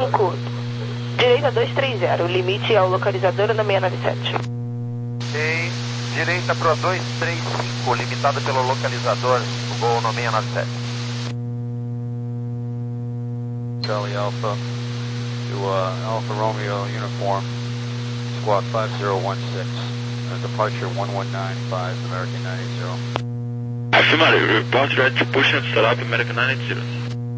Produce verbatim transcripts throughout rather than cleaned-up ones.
cinco, direita dois três zero, limite ao localizador no seiscentos e noventa e sete. Ok, direita pro dois três cinco, limitado pelo localizador, o gol no seiscentos e noventa e sete. Charlie Alpha to uh, Alpha Romeo Uniform, Squawk five zero one six, uh, departure one one nine five, American nine eight zero. Affirmative, report ready to push and start up, American nine eight zero.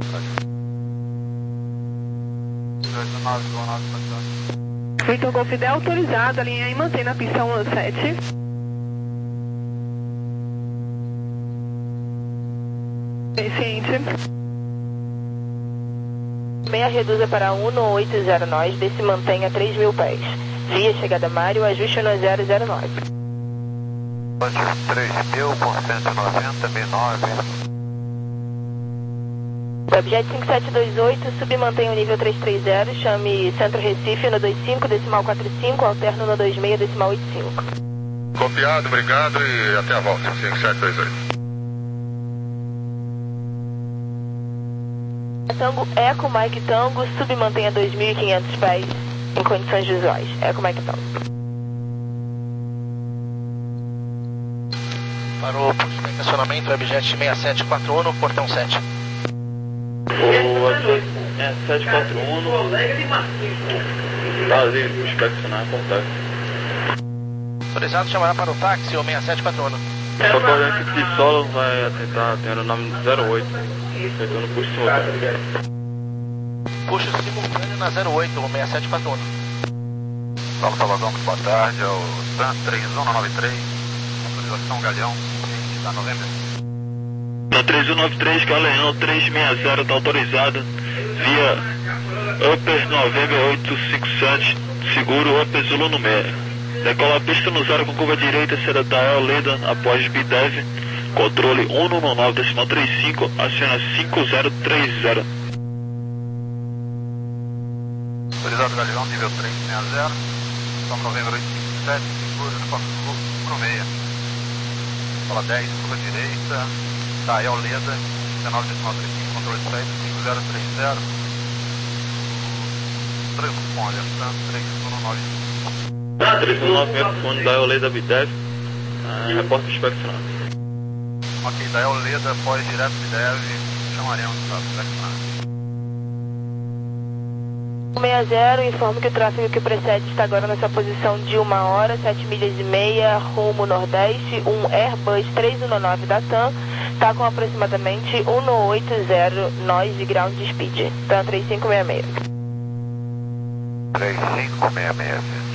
Victor Golf dez autorizado, alinha e mantém na pista um sete. Ciente. Meia reduza para um no oito zero nós, desce e mantém a três mil pés. Via chegada Mário, ajuste no zero zero nove. três mil por cento e noventa, meio nove. Webjet cinco sete dois oito, sub mantém o nível três três zero, chame Centro Recife no dois cinco, decimal quatro cinco, alterno no dois seis, decimal oito cinco. Copiado, obrigado e até a volta, cinco sete dois oito. Tango, Eco Mike Tango, sub mantém a dois mil e quinhentos pés, em condições visuais. Eco Mike Tango. Parou para o estacionamento, Webjet seis sete quatro um no portão sete. O é sete quatro um, tá livre para inspecionar, contato. Autorizado, chamará para o táxi ou seis sete quatro um. Só que a equipe de solo vai tentar atender o nome zero oito, tentando puxo simultâneo. Puxo simultâneo na zero oito, seis sete quatro um. Solo Salvador, muito boa tarde, é o Sam três um nove três, autorização Galeão, da novembro. Na três um nove três, Galeão três seis zero, está autorizada, via Upper November oito cinco sete, seguro Upper Zulu no meio. Decola a pista no zero com curva direita, será da Leda, após B D E V, controle um um nove, decimal trinta e cinco, aciona cinco zero três zero. Autorizado Galeão, nível três seis zero, São Novembro oito cinco sete, seguro no Porto Sul, pro meia. Fala dez, curva direita, da Leda, dezenove decimal trinta e cinco, controle sete, cinco zero três zero. Transponder, três um nove cinco. três um nove, telefone da Leda B D E V, uh, repórter inspecionado. Ok, da Leda, após direto B D E V, chamaremos para inspecionar. sessenta, informo que o tráfego que precede está agora na sua posição de uma hora, sete milhas e meia, rumo nordeste, um Airbus três um nove da TAM, está com aproximadamente um no oito zero nós de ground speed, TAM três cinco seis seis. três cinco seis seis.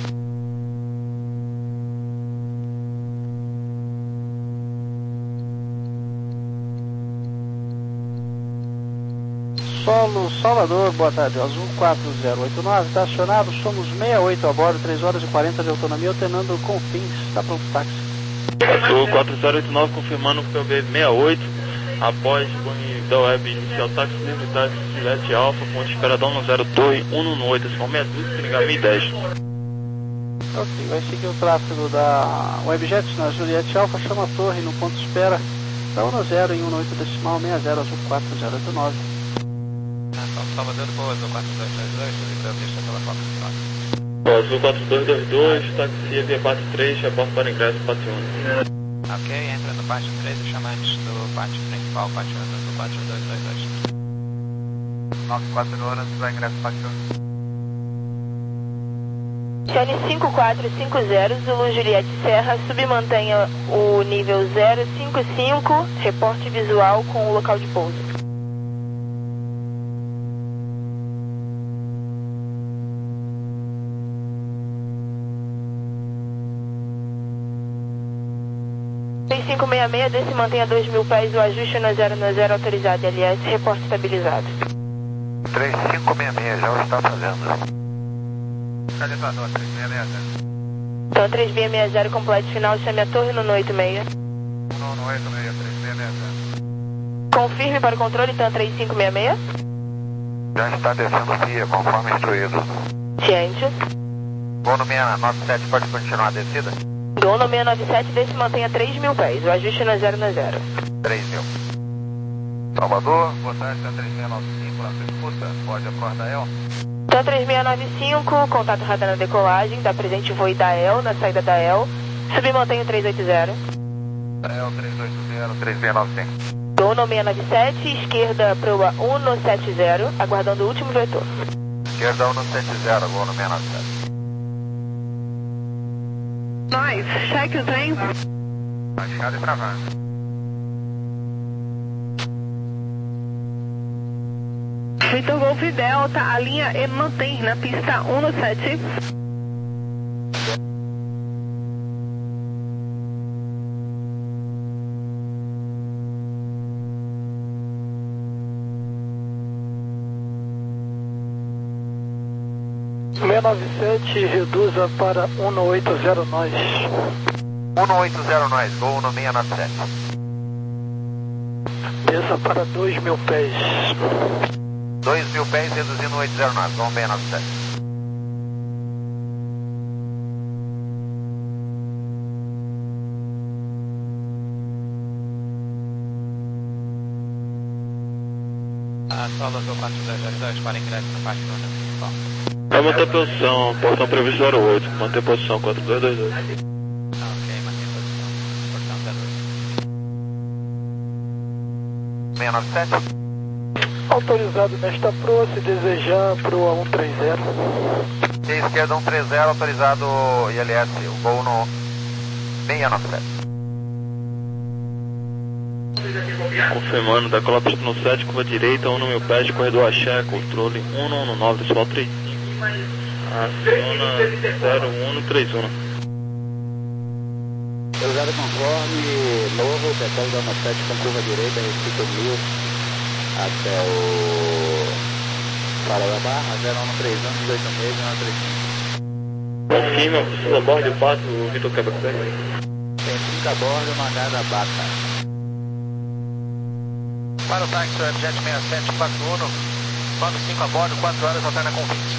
Solo Salvador, boa tarde, Azul quatro zero oito nove, está acionado, somos sessenta e oito a bordo, três horas e quarenta de autonomia, alternando com fins, está pronto o táxi. Azul quatro zero oito nove, confirmando o P O B sessenta e oito, após o da web inicial táxi livre, táxi Juliette Alfa, ponte esperadão no zero dois um um oito, decimal seis dois, ligar mil e dez. Ok, vai seguir o tráfego da Webjet na Juliette Alfa, chama a torre no ponto de espera, da um zero em um oito decimal sessenta, Azul quatro zero oito nove. Salvador, boa, Azul quatro dois dois dois, livre a pista pela rota final. Azul quatro dois dois dois, táxi via parte três, repórter para ingresso parte um. Ok, entra no parte três e chama antes do parte principal, parte um, Azul quatro dois dois dois. nove quatro horas para ingresso parte um. Chane cinco quatro cinco zero, Zulu Juliette Serra, submantenha o nível zero cinco cinco, reporte visual com o local de pouso. três cinco seis seis, desse mantenha dois mil pés, o ajuste no zero no zero autorizado, L S, reporte estabilizado. três cinco seis seis, já o está fazendo. Localizador, três seis seis zero. Então, três seis seis zero, completo final, chame a torre no oito seis. um no oito seis, três seis seis zero. Confirme para o controle, então, três cinco seis seis. Já está descendo via, conforme instruído. Ciente. Gol no seis nove sete, pode continuar a descida? Gol no seis nove sete, desse mantenha três mil pés, o ajuste no zero no zero. três mil. Salvador, boa tarde, TAM três seis nove cinco, na sua escuta, pode acordar El. TAM três seis nove cinco, contato radar na decolagem, dá presente voo da El, na saída da El, submantenho três oito zero. El três oito zero, três seis nove cinco. Dono seis nove sete, esquerda proa um sete zero, aguardando o último vetor. Esquerda um sete zero, voo no seis nove sete. Nós, cheque o trem. Baixado e travando. Vitor Golf Delta, a linha E mantém na pista um sete. seis nove sete, reduza para um oito zero nós. um oito zero nós, voo no seis nove sete. Desça para dois mil pés. dois mil pés, reduzindo oito zero nove, voo seis nove sete. Ah, Salvador quatro dois zero dois, para ingresso na parte do principal. Vai manter posição, portão previsto zero oito, manter posição quatro dois dois dois. Ah, ok, mantém posição, portão zero oito. seis nove sete. Autorizado nesta proa, se desejar, proa um três zero. E esquerda um três zero, autorizado I L S, o voo no seis nove sete. Confirmando, decola pista no sete, curva direita, um no mil pés, corredor axé, controle um um nove, decimal três cinco. Aciona zero um três um. Autorizado conforme, novo, decola da uma sete com curva direita, Recife mil. Até o Farol da Barra, zero um três um, dezoito seis, zero três cinco. Confirma, precisa bordo quatro, o Vitor quebra-pé. Tem cinco a bordo, uma H da Baca. Para o táxi, o Jet sessenta e sete, quatro um, nove cinco a bordo, quatro horas, alterna com vinte.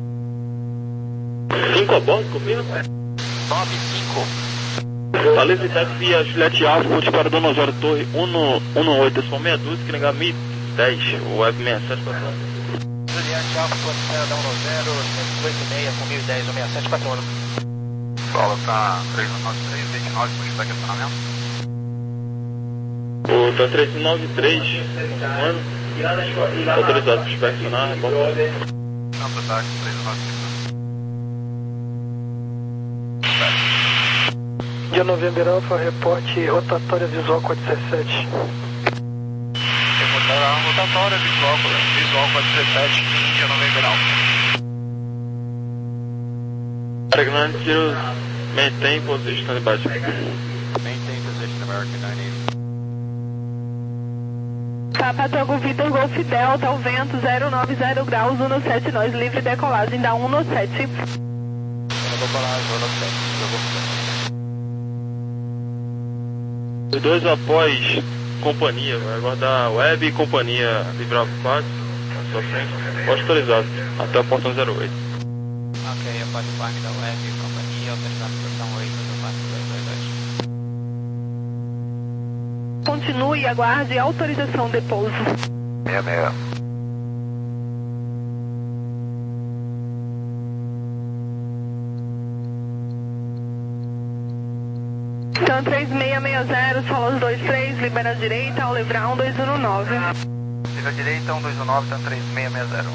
cinco a bordo, confirma? nove cinco. Valeu, Vitex via Juliette Alfa, vou disparar do Osório Torre um no oito, decimal meia dúzia, que negar mil e dez, o Web sessenta e sete para frente. Juliette Alfa, posição da um zero, cento e oito seis com mil e dez, sessenta e sete, quatro um. Solo tá três nove três, vinte e nove, puxa daqui acionamento. O T A três nove três, mano, autorizado para inspecionar, bom. Não, pro táxi, três nove três. Dia November Alfa, reporte rotatória visual quatro dezessete. Rotatória visual, visual quatro dezessete, dia November Alfa. Pregnant zero, maintain position standby. Maintain position, American nove oito. Papa Togo Vitor Golf Delta, ao vento zero nove zero graus, um sete, nós livre decolagem da um sete. Decolagem, um sete, Os dois após companhia, vai aguardar web e companhia livrar quatro, na sua frente, autorizado, até o portão zero oito. Ok, após o parque da web e companhia, autorizado portão oito do quatro dois dois dois. Continue e aguarde autorização de pouso. seis seis. TAM três seis seis zero, solos dois três, libera a direita, ao livrar um dois um nove. Livra direita, um dois um nove, TAM três seis seis zero.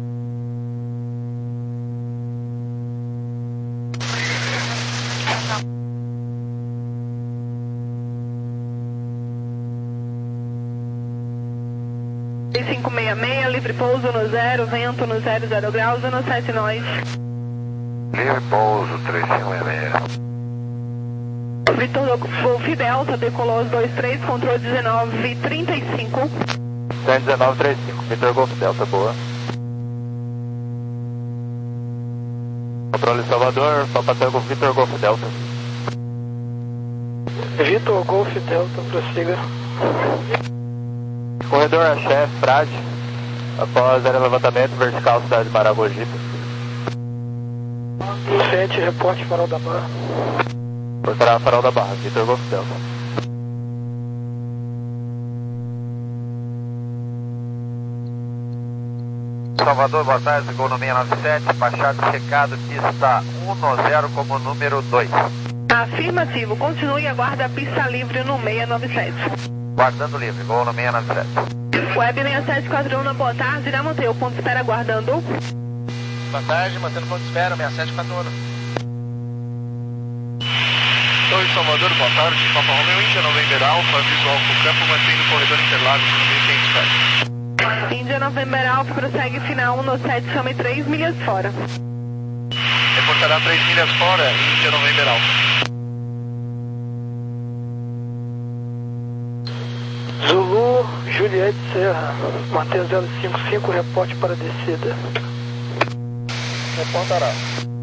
cinco seis seis, livre pouso no zero, vento no zero zero graus, no sete nós. Livre pouso, três cinco seis seis. Vitor Golf Delta, decolou os dois três, controle dezenove trinta e cinco. cento e dezenove, trinta e cinco, Vitor Golf Delta, boa. Controle Salvador, Papa Tango, Vitor Golf Delta. Vitor Golf Delta, prossiga. Corredor Axé, Frade, após área de levantamento, vertical, cidade de Maragogipe. sete, reporte Farol da Barra. Portará Farol da Barra, Vitor Golf Delta. Salvador, boa tarde, Gol no seis nove sete, baixado checado, pista um zero como número dois. Afirmativo, continue e aguarda a pista livre no seis nove sete. Guardando livre, Gol no seis nove sete. Web seis sete quatro um, boa tarde, irá manter o ponto de espera aguardando. Boa tarde, mantendo ponto de espera, seis sete quatro um. Oi, Salvador, boa tarde, Papa Romeo, Índia November Alfa, visual pro campo, mantendo o corredor Interlagos no mil quinhentos pés. Índia November Alfa, prossegue final um sete, chame três milhas fora. Reportará três milhas fora, Índia November Alfa. Zulu, Juliette Serra, mantém zero cinco cinco, reporte para descida. Reportará.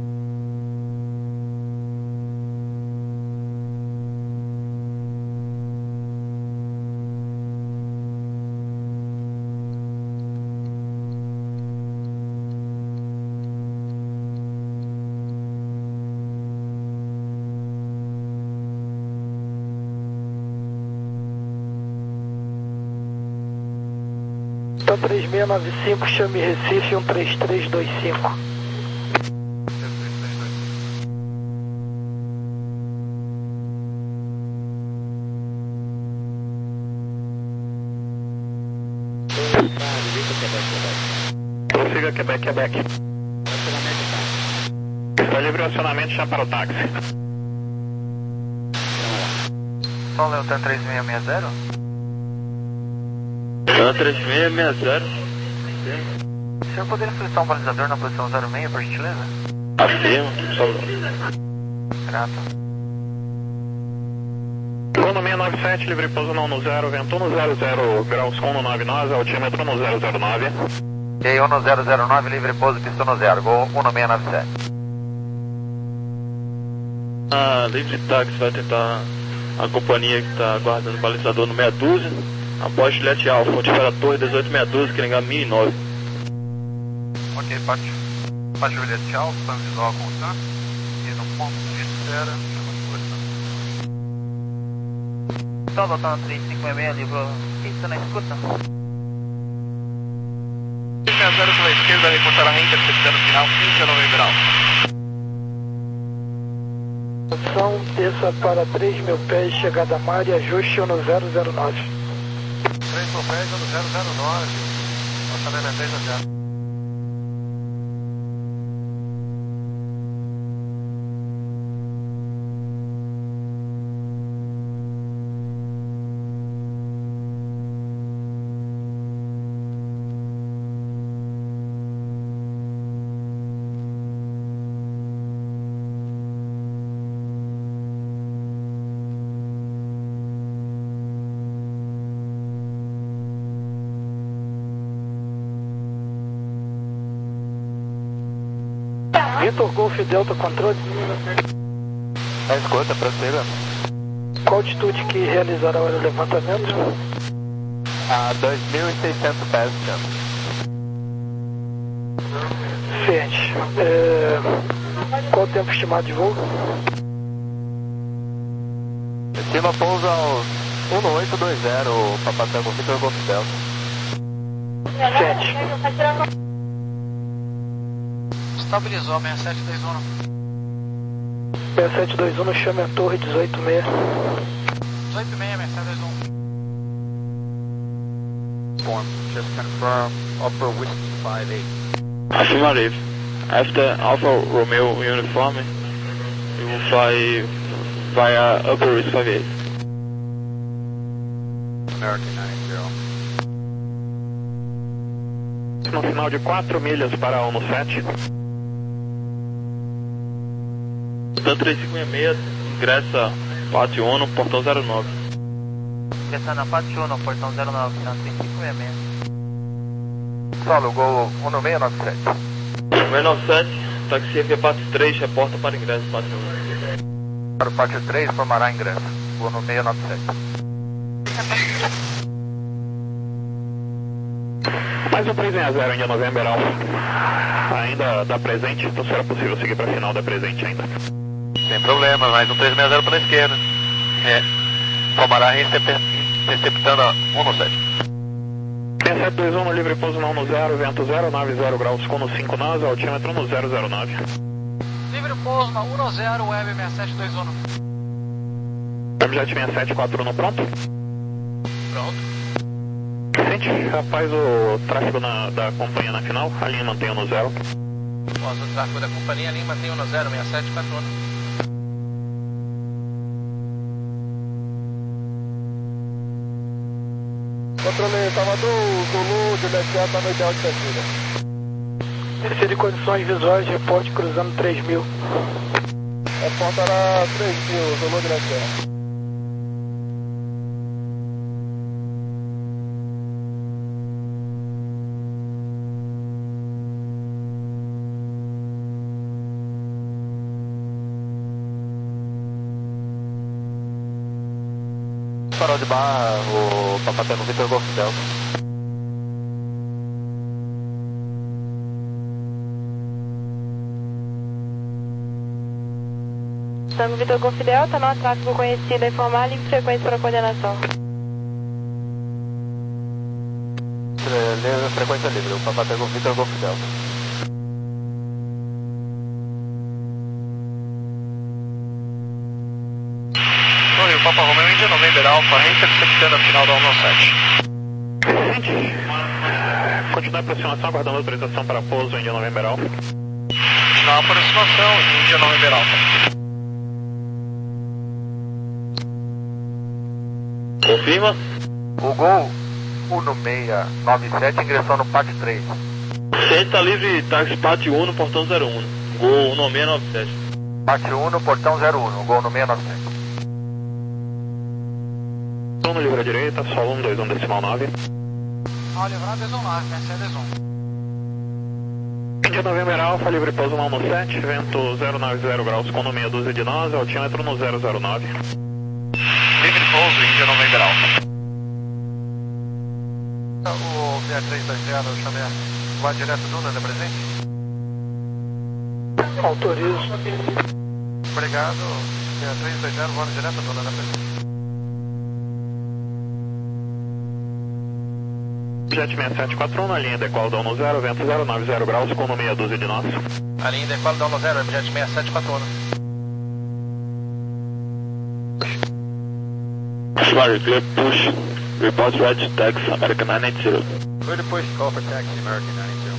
três seis nove cinco, chame Recife um três três dois cinco. Prossiga Quebec, Quebec. Está livre o acionamento já para o táxi. Só Leotan três seis seis zero? três seis seis zero. O senhor poderia solicitar um balizador na posição zero seis, por gentileza? Afirmo, só. Grato. Cono seis nove sete, livre pouso não no zero, vento no zero zero graus com no nove nove, altímetro no zero zero nove. E aí, um no zero zero nove, livre pouso, pista no zero, Gol um no seis nove sete. Ah, livre táxi vai tentar a companhia que está aguardando o balizador no meia dúzia. Após Juliette Alfa, onde para a torre dezoito seis doze, que ligar mil e nove. Ok, Pátio. Pátio Juliette Alfa, visual com o T A M. E no ponto de espera, Salvador três cinco seis seis, livro pista na escuta. três seis zero pela esquerda, reportar a renda, interceptando final, Índia November Alfa. Ação, desça para três mil pés, chegada a mar e ajuste no zero zero nove. três mil pés, no zero zero nove. Orçamento é três a zero. Vitor Golf Delta Controle. A escuta, prossiga. Qual altitude que realizará o levantamento? A dois mil e seiscentos pés, senhor. Ciente. É... Qual o tempo estimado de voo? Estima pousa aos um no oito dois zero, Papatango Vitor Golf Delta. Ciente. Estabilizou, seis sete dois um. seis sete dois um, chame a torre dezoito seis. dezoito seis, seis sete dois um. Form, just confirm, upper whiskey five eight. Affirmative. After Alfa Romeo uniform, you will fly via upper risk five eight. American nine zero. No final de quatro milhas para um no sete. Então três cinco seis seis, ingressa Pátio um, portão zero nove. Ingressando na Pátio um, portão zero nove, três cinco seis seis. Solo, Gol um no seis nove sete. seis nove sete, taxi F Pátio três, reporta para ingresso Pátio um. Para o Pátio três, formará ingresso. Gol no seis nove sete. Mais um três seis zero, Índia November Alfa. Ainda dá presente, então será possível seguir para a final da presente ainda. Sem problema, mais um três seis zero pela esquerda. É. Formará receptando a um no sete. seis sete dois um no livre pouso não no zero, vento zero, nave zero graus com no cinco nós, altímetro no zero zero nove. Livre pouso na um no zero, web seis sete dois um. Webjet seis sete quatro um pronto? Pronto. Sente, rapaz, o tráfego na, da companhia na final, a linha mantém no zero. Após o tráfego da companhia, a linha mantém no zero, seis sete quatro um. Controle Salvador, Zulu, Juliette Alfa no ideal de descida. Descida de condições visuais, reporte cruzando três mil. Reporta lá três mil, Zulu, Juliette Alfa. Farol de barra, o Papatango Vitor Golf Delta. Tango Vitor Golf Delta, não tráfego conhecido, informar em frequência para coordenação. Frequência livre, o Papatango Vitor Golf Delta. Oi, o Papa Romeo Índia November Alpha, interceptando a final da um sete. Gente, continua a aproximação, aguardando autorização para pouso, Índia November Alpha. Continua a aproximação, Índia November Alpha. Confirma? O Gol um seis nove sete ingressou no P A T três. Sente tá livre, táxi P A T um no portão zero um. Gol um seis nove sete. P A T um no portão zero um, Gol no seis nove sete. No livre à direita, solo um dois um decimal nove. Ao livrar, desonar, Mercedes um. Índia November Alpha, livre pouso não no sete, vento zero nove zero graus com no meia dúzia de nós, altímetro no zero zero nove. Livre pouso, Índia November Alpha. O seis três dois zero, Xavier, vai direto do Lula, é presente? Autorizo. Obrigado, seis três dois zero, voando direto do Lula, é presente. Jet seis sete quatro um na linha decola down no zero, vento zero nove zero graus com no meia dúzia de nós. A linha decola down no zero, Jet seis sete quatro um. Fire clear push. Report red taxi, American nine eight zero. Clear to push, call for taxi, American nine eight zero.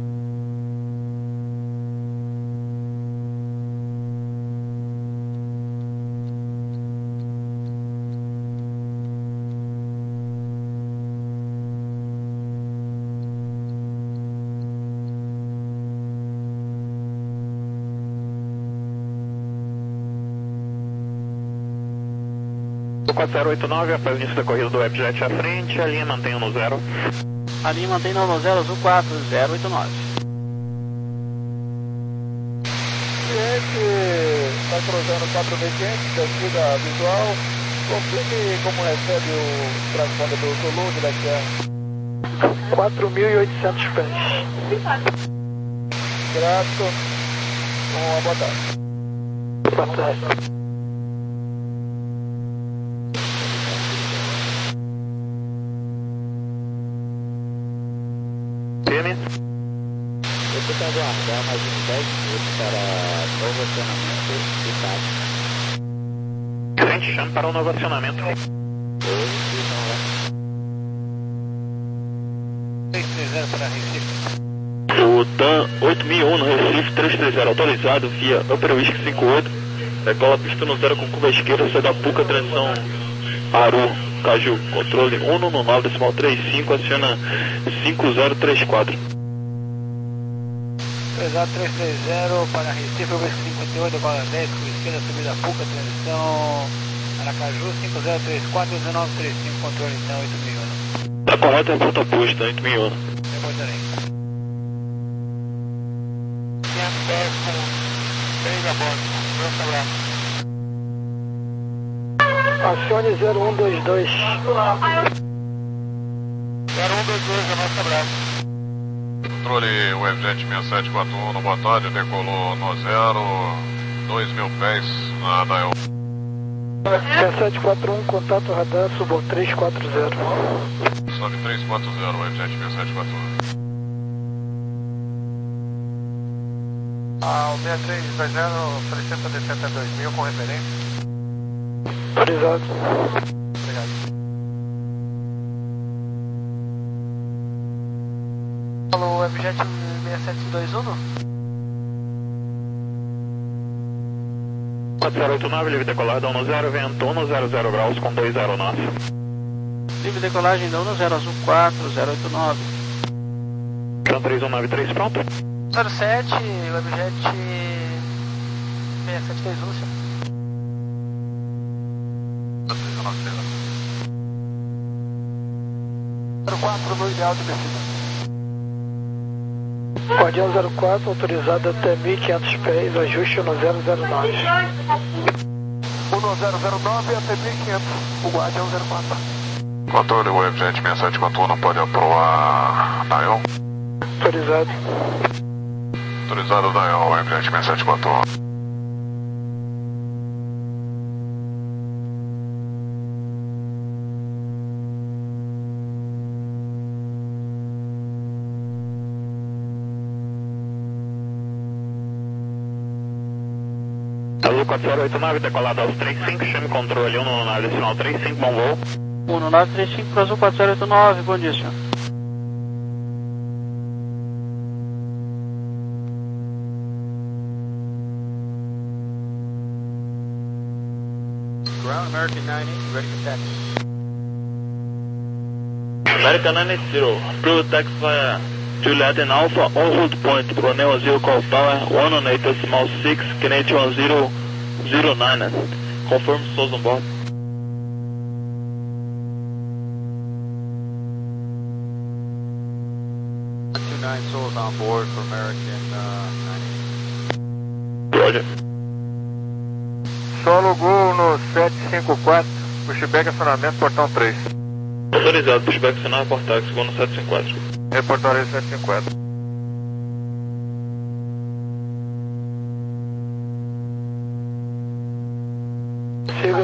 quatro zero oito nove, após o início da corrida do Webjet à frente, a linha mantém no zero. A linha mantém no zero, azul quatro zero oito nove. Cliente está cruzando quatro mil e quinhentos, descida visual. Confirme como recebe o transponder do Zulu de Lequier. quatro mil e oitocentos pés. Grato. Uma boa tarde. Boa tarde. Eu tenho que aguardar mais uns dez minutos para promocionamento e táxi. Gente, chame para o novacionamento. seis três zero para Recife. O T A M oito mil e um no Recife, três três zero autorizado via Upper Whisky cinco oito. Decola pista no zero com curva esquerda, sai da Puca, transição Aru, Caju, controle um no nove decimal trinta e cinco, aciona cinco zero três quatro. três zero três três zero para Recife, Whisky cinquenta e oito, decola dez, curva esquerda, subida Puca, transição Aracaju, cinco zero três quatro, dezenove trinta e cinco, controle então oito mil e um. Tá correto, é ponta posta, oito mil e um. Reportarei. Acione zero um dois dois. zero um dois dois, a nossa abraço. Controle Webjet seis sete quatro um, boa tarde, decolou no zero, dois mil pés na Dial. seis sete quatro um, contato radar, subo três quatro zero. Sobe três quatro zero, Webjet seis sete quatro um. Ah, o seis três dois zero solicita descer até dois mil com referência. Autorizado. Obrigado. Alô, Webjet seis sete dois um? quatro zero oito nove, livre decolagem da um zero, vento um zero zero graus com dois zero nove. Livre decolagem da um zero azul quatro zero oito nove. Chão três um nove três, pronto. zero sete, Webjet seis sete dois um, senhor. zero quatro no ideal de descida. Guardião zero quatro, autorizado até mil e quinhentos pés, ajuste no zero zero nove. um zero zero nove até mil e quinhentos, o Guardião zero quatro. Controle, Webjet seis sete quatro um, não pode aprovar Dial. Autorizado. Autorizado Dial, Webjet seis sete quatro um. Azul quatro zero oito nove, decolado aos trinta e cinco, chame controle um no nove decimal trinta e cinco, bom voo. um no nove três cinco para Azul quatro zero oito nove, bom dia, senhor. Ground American nine eight, ready for taxi. American nine eighty, approved taxi via Juliet and Alpha, on route point, Romeo zero call tower, one on eight decimal six, Canadian one zero zero nine, confirm souls on board. two nine souls on board for American uh, nine eight. Roger. Solo Gol no sete cinco quatro, pushback acionamento, portão três. Autorizado, pushback sinal, portar, segundo sete cinco quatro. Reportaria sete cinco quatro. Siga.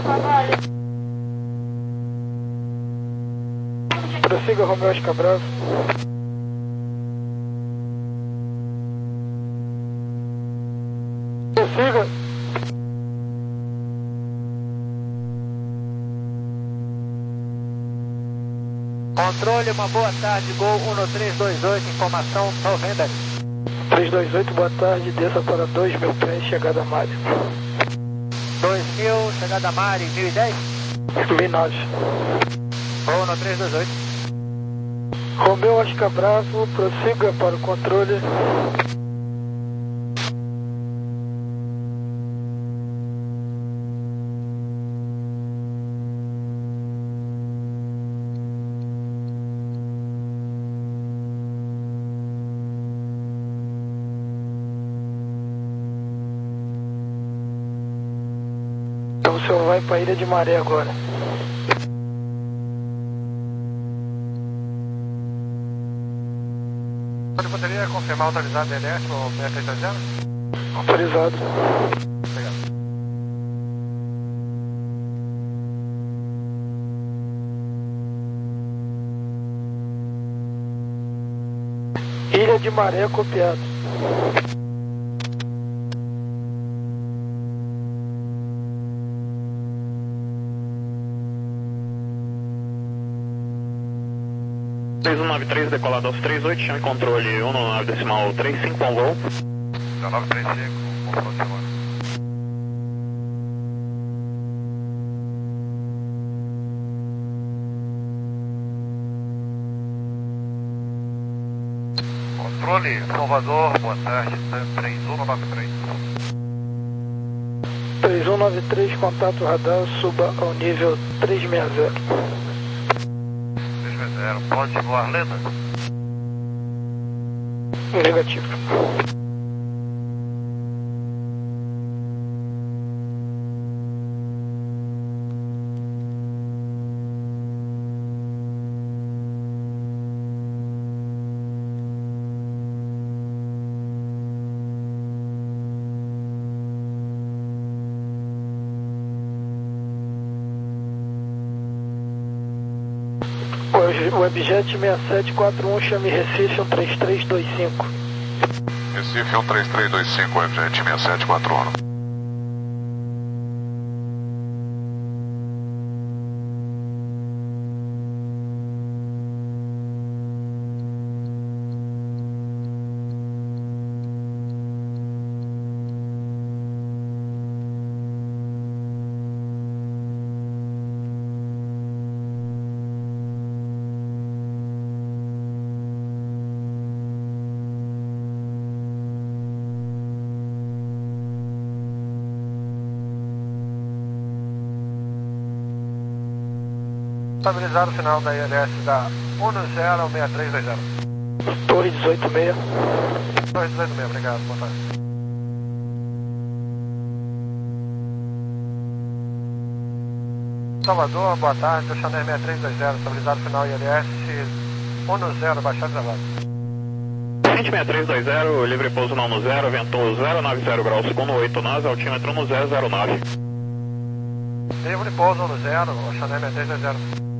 Prossiga, Romeo Oscar Bravo. Prossiga. Controle, uma boa tarde, Gol um três dois oito, informação, noventa. três dois oito, boa tarde, desça para dois mil pés, chegada a Mari. dois mil, chegada a Mari, mil e dez? mil e nove. Gol no três dois oito. Romeu Oscar Bravo, prossiga para o controle. Então o senhor vai para a Ilha de Maré agora. Você poderia confirmar autorizado D N S ou seis três dois zero? Autorizado. Obrigado. Ilha de Maré copiado. três um nove três, decolado aos trinta e oito, chame controle um no nove decimal trinta e cinco, bom voo. dezenove trinta e cinco, confronto semana. Controle, Salvador, boa tarde, três um nove três. três um nove três, contato radar, suba ao nível trezentos e sessenta. trezentos e sessenta, pode voar lenta? Negativo. Webjet seis sete quatro um, chame Recife um três três dois cinco. Recife um três três dois cinco, Webjet seis sete quatro um. Estabilizado o final da I L S da um zero ao seis três dois zero. Torre dezoito seis. Torre dezoito seis, obrigado, boa tarde. Salvador, boa tarde, o Chanel seis três dois zero, estabilizado o final I L S um zero, baixado travado. Frente seis três dois zero, livre pouso no um zero, vento zero nove zero graus, segundo oito nove, altímetro um zero zero nove. Livre pouso um zero, o Chanel seis três dois zero.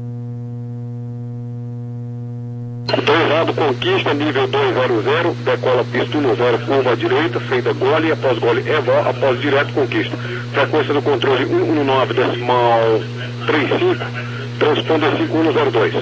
Doisado Conquista, nível dois zero zero, decola pista um zero, curva à direita, feita gole, após gole Eva, após direto Conquista. Frequência do controle cento e dezenove decimal trinta e cinco, transponder cinco um zero dois.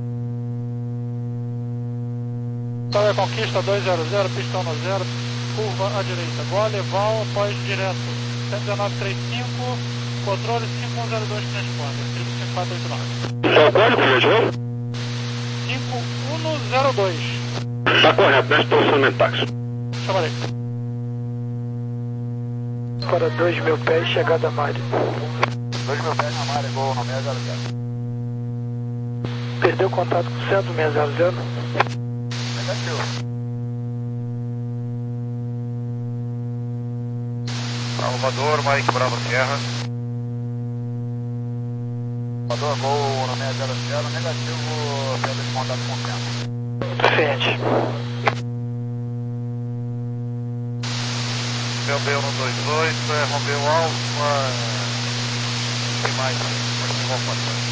Tower Conquista dois zero zero, pista um zero, curva à direita, gole, Val, após direto, cento e dezenove trinta e cinco, controle cinco um zero dois, transponder, cinco quatro oito nove. Qual código, viajou? cinco um zero dois. Está correto, nesse posicionamento táxi. Chamarei. Para dois mil pés, chegada a Mari. dois mil pés na Mari, gol no seis zero zero. Perdeu contato com o centro seis zero zero. Negativo. Salvador, Mike Bravo Sierra. Salvador, gol no seis zero zero, negativo, perda de contato com o centro. Frente. Romeu um dois oito, é Romeu Alfa. Tem mais, pode ser Alfa.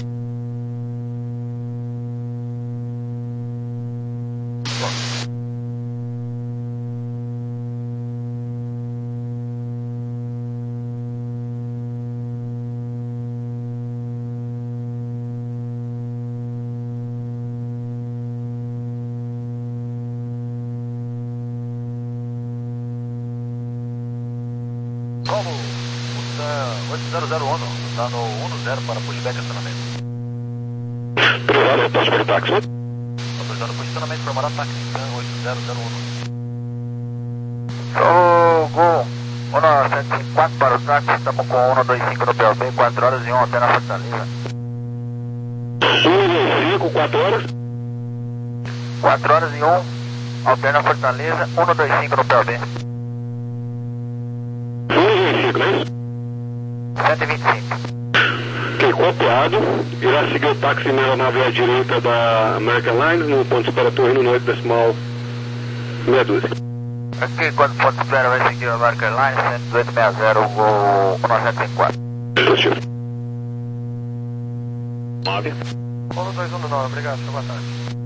Como oito zero zero um, está no um zero para pushback acionamento. Privado, após para o táxi. Autorizando posicionamento para Maratá, oito zero zero um. Sou Gol, um sete cinco quatro para o táxi, estamos com um dois cinco no P O B, quatro horas e um até na Fortaleza. um dois cinco, quatro horas? quatro horas e um, alterna Fortaleza, um dois cinco no P O B. Não é isso? cento e vinte e cinco. Ok, copiado. Irá seguir o táxi na aeronave à direita da American Airlines no ponto de espera torre no oito decimal meia dúzia. Aqui, quando ponto de espera vai seguir a American Airlines, cento e dois sessenta, voo um sete cinco quatro. Positivo. nove. um dois um nove, obrigado, boa tarde.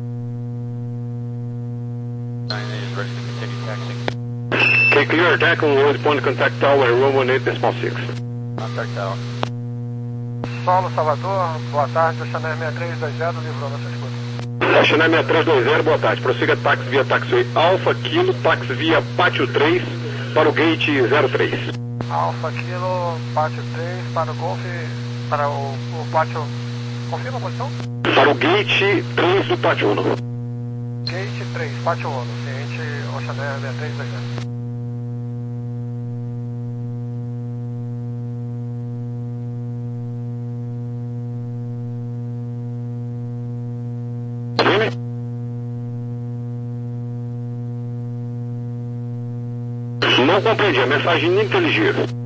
nine eight is ready to continue taxiing. Ok, clear attack on road point contact tower, Roman eight decimal six. Contact tower. Solo Salvador, boa tarde, o Chanel seis três dois zero livrou na sua escuta. A Chanel seis três dois zero, boa tarde. Prossiga táxi via taxiway Alpha Kilo, táxi via Pátio três para o gate zero três. Alpha Kilo, Pátio três para o Golf, para o, o Pátio... Confirma a posição? Para o gate três do Pátio um. Gate três, Pátio um, ciente, o Chanel seis três dois zero. Não compreendi, a mensagem ininteligível.